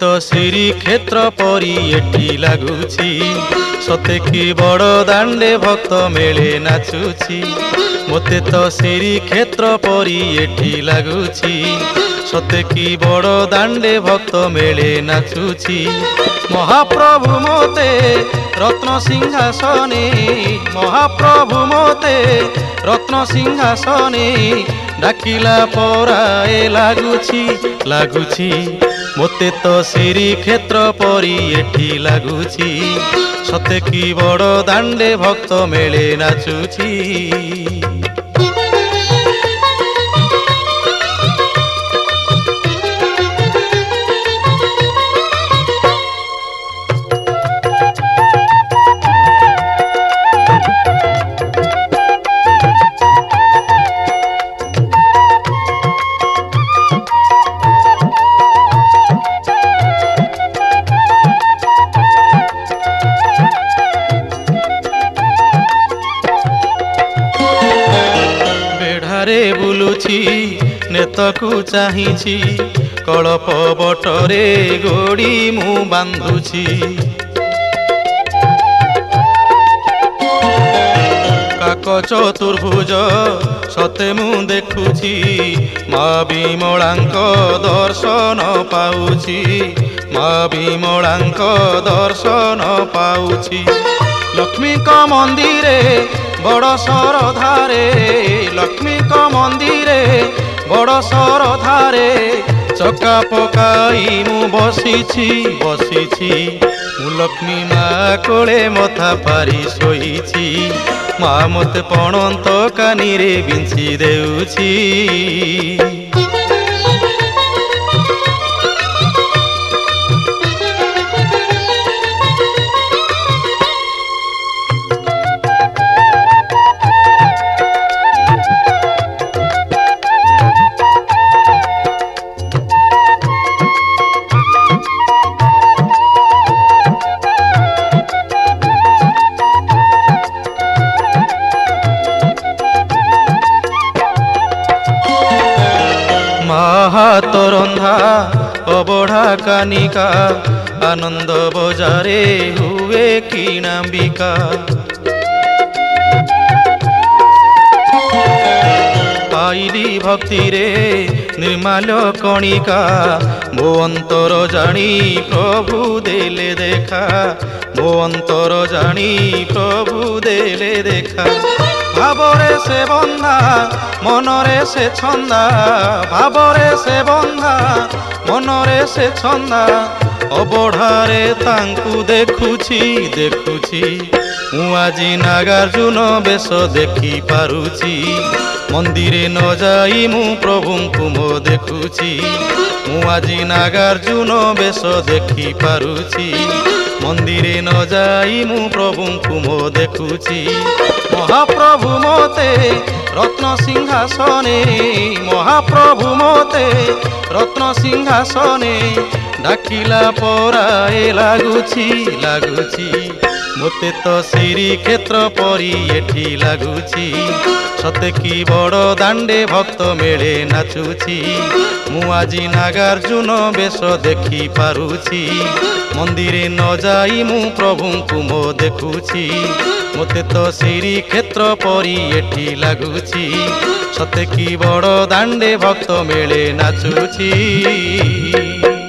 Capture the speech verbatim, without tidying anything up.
तो श्रीक्षेत्र परी एठी लागुछि सते कि बड़ दांडे भक्त मेले नाचुछि। मोते तो श्रीक्षेत्र परी एठी लागुछि सते कि बड़ दांडे भक्त मेले नाचुछि। महाप्रभु मोते रत्न सिंहासने महाप्रभु मोते रत्न सिंहासने डाकिला पराए लागुछि लागुछि। मोते तो श्रीक्षेत्र परी एठी लागुछि सते कि बड़ दांडे भक्त मेले नाचुछि। बुलुछि नेतकु चाहिछि कलप बटरे गोड़ी मु बांधुछि। काक चतुर्भुज सते मु देखुछि मा विमलांक दर्शन पाउछि मा विमलांक दर्शन पाउछि। लक्ष्मी का मंदिरे बड़ सरधारे लक्ष्मी का मंदिरे बड़ सरधारे चका पकाई मु बसिछि बसिछि। मु लक्ष्मी माँ कोले मथा पारी शोइछि माँ मते पणंत कानी रे बिंची देउछि। हाथ रंधा अबढ़ा कानिका आनंद बजारे हुए किणांबिका। पाइली भक्ति रे निर्माल्य कणिका मो अंतर जानी प्रभु देले देखा मो अंतर जानी प्रभु देले देखा। भावरे से बंधा मनरे से छंदा भावरे से बंधा मनरे से छंदा अबढ़ारे तांकु देखुछि देखुछि। मु आजी नागार्जुन बेश देखी पारुछि मंदिरे न जाई मु प्रभुंकु मो देखुछि। मु आजी नागार्जुन बेश देखी पारुछि मंदिरे न जाई मु प्रभुंकु मो देखुछि। महाप्रभु मोते रत्न सिंहासने महाप्रभु मोते रत्न सिंहासने डाकिला पराए लागुछि लागुछि। मोते तो श्रीक्षेत्र परी एठी लागुछि सते कि बड़ दांडे भक्त मेले नाचुछि। मु आजी नागार्जुन बेश देखी पारुछि मंदिरे न जाई मु प्रभुंकु मो देखुछि। मोते तो श्रीक्षेत्र परी एठी लागुछि सते कि बड़ दांडे भक्त मेले नाचुछि।